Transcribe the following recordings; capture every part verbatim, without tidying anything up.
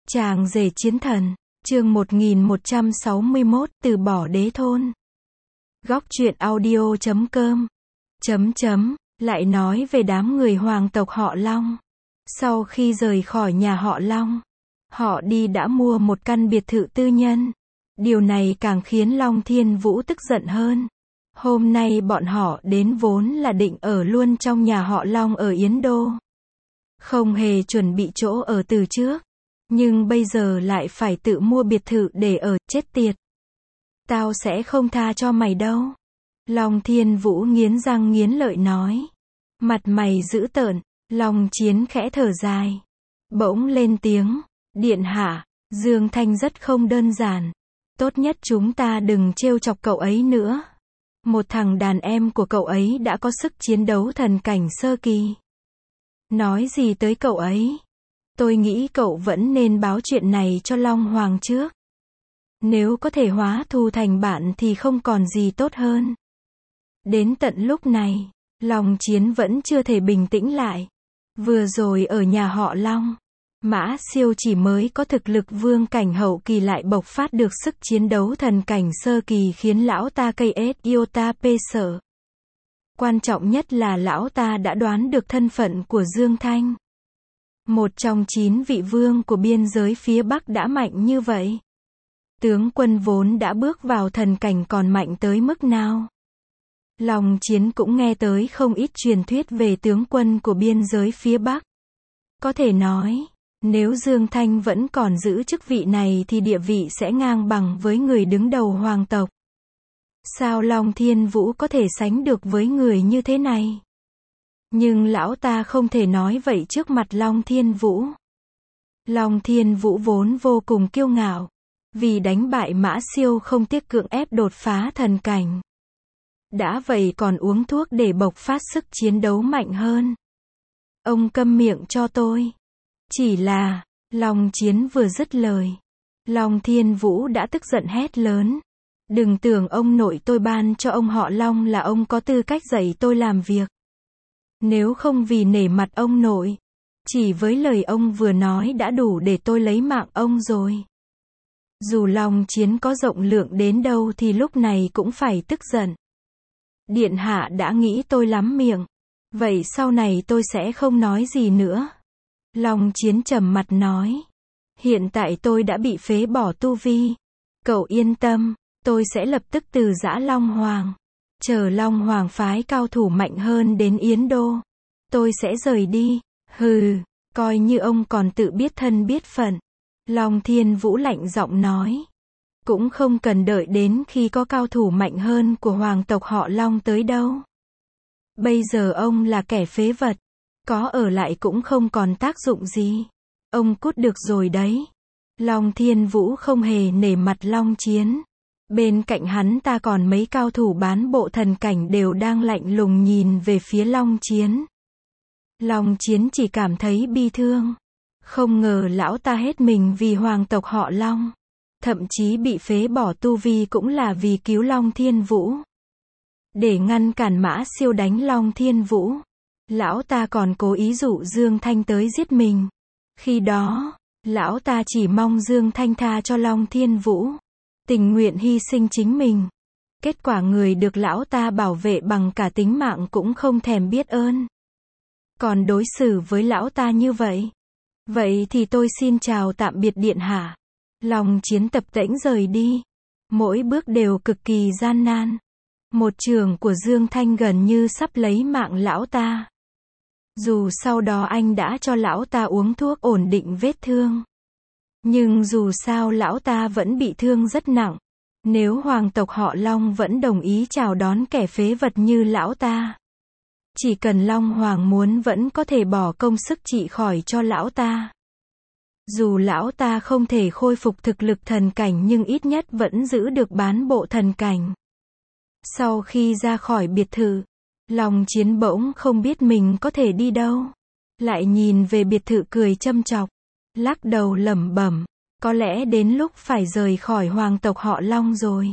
Chàng rể chiến thần, chương một nghìn một trăm sáu mươi mốt, từ bỏ đế thôn. Góc truyện audio chấm com. Chấm chấm, lại nói về đám người hoàng tộc họ Long. Sau khi rời khỏi nhà họ Long, họ đi đã mua một căn biệt thự tư nhân. Điều này càng khiến Long Thiên Vũ tức giận hơn. Hôm nay bọn họ đến vốn là định ở luôn trong nhà họ Long ở Yến Đô. Không hề chuẩn bị chỗ ở từ trước. Nhưng bây giờ lại phải tự mua biệt thự để ở, chết tiệt. Tao sẽ không tha cho mày đâu. Long Thiên Vũ nghiến răng nghiến lợi nói. Mặt mày dữ tợn, Long Chiến khẽ thở dài. Bỗng lên tiếng, điện hạ, Dương Thanh rất không đơn giản. Tốt nhất chúng ta đừng trêu chọc cậu ấy nữa. Một thằng đàn em của cậu ấy đã có sức chiến đấu thần cảnh sơ kỳ. Nói gì tới cậu ấy? Tôi nghĩ cậu vẫn nên báo chuyện này cho Long Hoàng trước. Nếu có thể hóa thù thành bạn thì không còn gì tốt hơn. Đến tận lúc này, Long Chiến vẫn chưa thể bình tĩnh lại. Vừa rồi ở nhà họ Long, Mã Siêu chỉ mới có thực lực vương cảnh hậu kỳ lại bộc phát được sức chiến đấu thần cảnh sơ kỳ khiến lão ta cây ết iota pê sợ. Quan trọng nhất là lão ta đã đoán được thân phận của Dương Thanh. Một trong chín vị vương của biên giới phía Bắc đã mạnh như vậy. Tướng quân vốn đã bước vào thần cảnh còn mạnh tới mức nào? Long Chiến cũng nghe tới không ít truyền thuyết về tướng quân của biên giới phía Bắc. Có thể nói, nếu Dương Thanh vẫn còn giữ chức vị này thì địa vị sẽ ngang bằng với người đứng đầu hoàng tộc. Sao Long Thiên Vũ có thể sánh được với người như thế này? Nhưng lão ta không thể nói vậy trước mặt Long Thiên Vũ. Long Thiên Vũ vốn vô cùng kiêu ngạo. Vì đánh bại Mã Siêu không tiếc cưỡng ép đột phá thần cảnh. Đã vậy còn uống thuốc để bộc phát sức chiến đấu mạnh hơn. Ông câm miệng cho tôi. Chỉ là, Long Chiến vừa dứt lời. Long Thiên Vũ đã tức giận hét lớn. Đừng tưởng ông nội tôi ban cho ông họ Long là ông có tư cách dạy tôi làm việc. Nếu không vì nể mặt ông nội, chỉ với lời ông vừa nói đã đủ để tôi lấy mạng ông rồi. Dù Long Chiến có rộng lượng đến đâu thì lúc này cũng phải tức giận. Điện hạ đã nghĩ tôi lắm miệng. Vậy sau này tôi sẽ không nói gì nữa. Long Chiến trầm mặt nói. Hiện tại tôi đã bị phế bỏ tu vi. Cậu yên tâm, tôi sẽ lập tức từ giã Long Hoàng. Chờ Long Hoàng phái cao thủ mạnh hơn đến Yến Đô. Tôi sẽ rời đi. Hừ, coi như ông còn tự biết thân biết phận. Long Thiên Vũ lạnh giọng nói. Cũng không cần đợi đến khi có cao thủ mạnh hơn của hoàng tộc họ Long tới đâu. Bây giờ ông là kẻ phế vật. Có ở lại cũng không còn tác dụng gì. Ông cút được rồi đấy. Long Thiên Vũ không hề nể mặt Long Chiến. Bên cạnh hắn ta còn mấy cao thủ bán bộ thần cảnh đều đang lạnh lùng nhìn về phía Long Chiến. Long Chiến chỉ cảm thấy bi thương. Không ngờ lão ta hết mình vì hoàng tộc họ Long. Thậm chí bị phế bỏ tu vi cũng là vì cứu Long Thiên Vũ. Để ngăn cản Mã Siêu đánh Long Thiên Vũ, lão ta còn cố ý dụ Dương Thanh tới giết mình. Khi đó, lão ta chỉ mong Dương Thanh tha cho Long Thiên Vũ, tình nguyện hy sinh chính mình. Kết quả người được lão ta bảo vệ bằng cả tính mạng cũng không thèm biết ơn. Còn đối xử với lão ta như vậy. Vậy thì tôi xin chào tạm biệt điện hạ. Long Chiến tập tễnh rời đi. Mỗi bước đều cực kỳ gian nan. Một chưởng của Dương Thanh gần như sắp lấy mạng lão ta. Dù sau đó anh đã cho lão ta uống thuốc ổn định vết thương. Nhưng dù sao lão ta vẫn bị thương rất nặng. Nếu hoàng tộc họ Long vẫn đồng ý chào đón kẻ phế vật như lão ta, chỉ cần Long Hoàng muốn vẫn có thể bỏ công sức trị khỏi cho lão ta. Dù lão ta không thể khôi phục thực lực thần cảnh nhưng ít nhất vẫn giữ được bán bộ thần cảnh. Sau khi ra khỏi biệt thự, Long Chiến bỗng không biết mình có thể đi đâu. Lại nhìn về biệt thự cười châm chọc. Lắc đầu lẩm bẩm. Có lẽ đến lúc phải rời khỏi hoàng tộc họ Long rồi.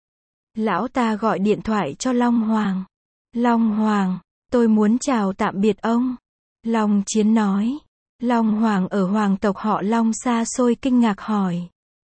Lão ta gọi điện thoại cho Long Hoàng. Long Hoàng, tôi muốn chào tạm biệt ông. Long Chiến nói. Long Hoàng ở hoàng tộc họ Long xa xôi kinh ngạc hỏi.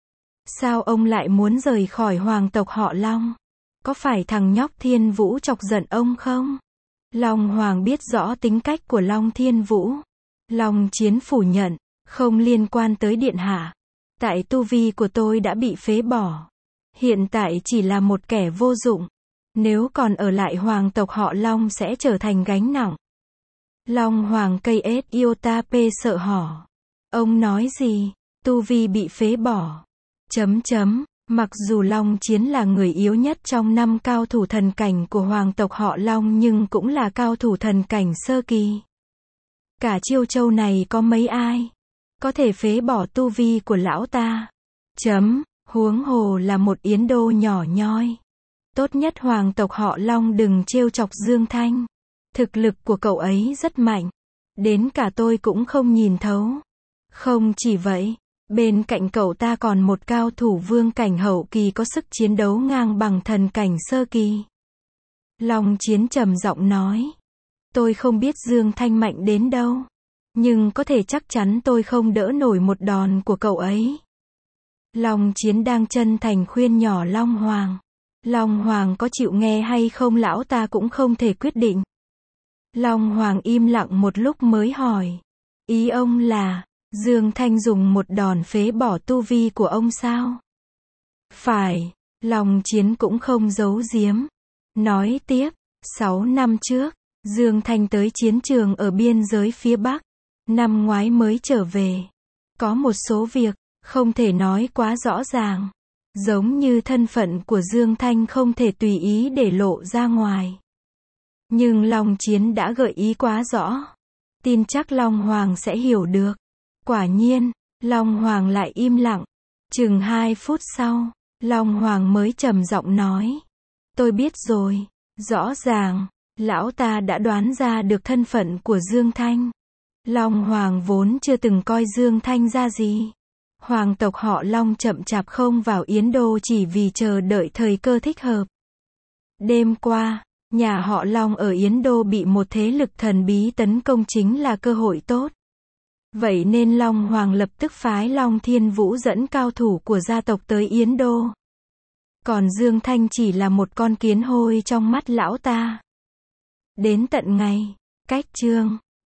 Sao ông lại muốn rời khỏi hoàng tộc họ Long? Có phải thằng nhóc Thiên Vũ chọc giận ông không? Long Hoàng biết rõ tính cách của Long Thiên Vũ. Long Chiến phủ nhận, không liên quan tới điện hạ. Tại tu vi của tôi đã bị phế bỏ. Hiện tại chỉ là một kẻ vô dụng. Nếu còn ở lại hoàng tộc họ Long sẽ trở thành gánh nặng. Long Hoàng cây ết Iota P sợ hỏ. Ông nói gì? Tu vi bị phế bỏ. Chấm chấm, mặc dù Long Chiến là người yếu nhất trong năm cao thủ thần cảnh của hoàng tộc họ Long nhưng cũng là cao thủ thần cảnh sơ kỳ. Cả Chiêu Châu này có mấy ai có thể phế bỏ tu vi của lão ta? Chấm, huống hồ là một Yến Đô nhỏ nhoi. Tốt nhất hoàng tộc họ Long đừng trêu chọc Dương Thanh. Thực lực của cậu ấy rất mạnh. Đến cả tôi cũng không nhìn thấu. Không chỉ vậy, bên cạnh cậu ta còn một cao thủ vương cảnh hậu kỳ có sức chiến đấu ngang bằng thần cảnh sơ kỳ. Long Chiến trầm giọng nói. Tôi không biết Dương Thanh mạnh đến đâu. Nhưng có thể chắc chắn tôi không đỡ nổi một đòn của cậu ấy. Long Chiến đang chân thành khuyên nhỏ Long Hoàng. Long Hoàng có chịu nghe hay không lão ta cũng không thể quyết định. Long Hoàng im lặng một lúc mới hỏi. Ý ông là, Dương Thanh dùng một đòn phế bỏ tu vi của ông sao? Phải, Long Chiến cũng không giấu giếm. Nói tiếp, sáu năm trước, Dương Thanh tới chiến trường ở biên giới phía Bắc. Năm ngoái mới trở về. Có một số việc, không thể nói quá rõ ràng. Giống như thân phận của Dương Thanh không thể tùy ý để lộ ra ngoài. Nhưng Long Chiến đã gợi ý quá rõ. Tin chắc Long Hoàng sẽ hiểu được. Quả nhiên, Long Hoàng lại im lặng. Chừng hai phút sau, Long Hoàng mới trầm giọng nói. Tôi biết rồi. Rõ ràng, lão ta đã đoán ra được thân phận của Dương Thanh. Long Hoàng vốn chưa từng coi Dương Thanh ra gì. Hoàng tộc họ Long chậm chạp không vào Yến Đô chỉ vì chờ đợi thời cơ thích hợp. Đêm qua, nhà họ Long ở Yến Đô bị một thế lực thần bí tấn công chính là cơ hội tốt. Vậy nên Long Hoàng lập tức phái Long Thiên Vũ dẫn cao thủ của gia tộc tới Yến Đô. Còn Dương Thanh chỉ là một con kiến hôi trong mắt lão ta. Đến tận ngày, cách chương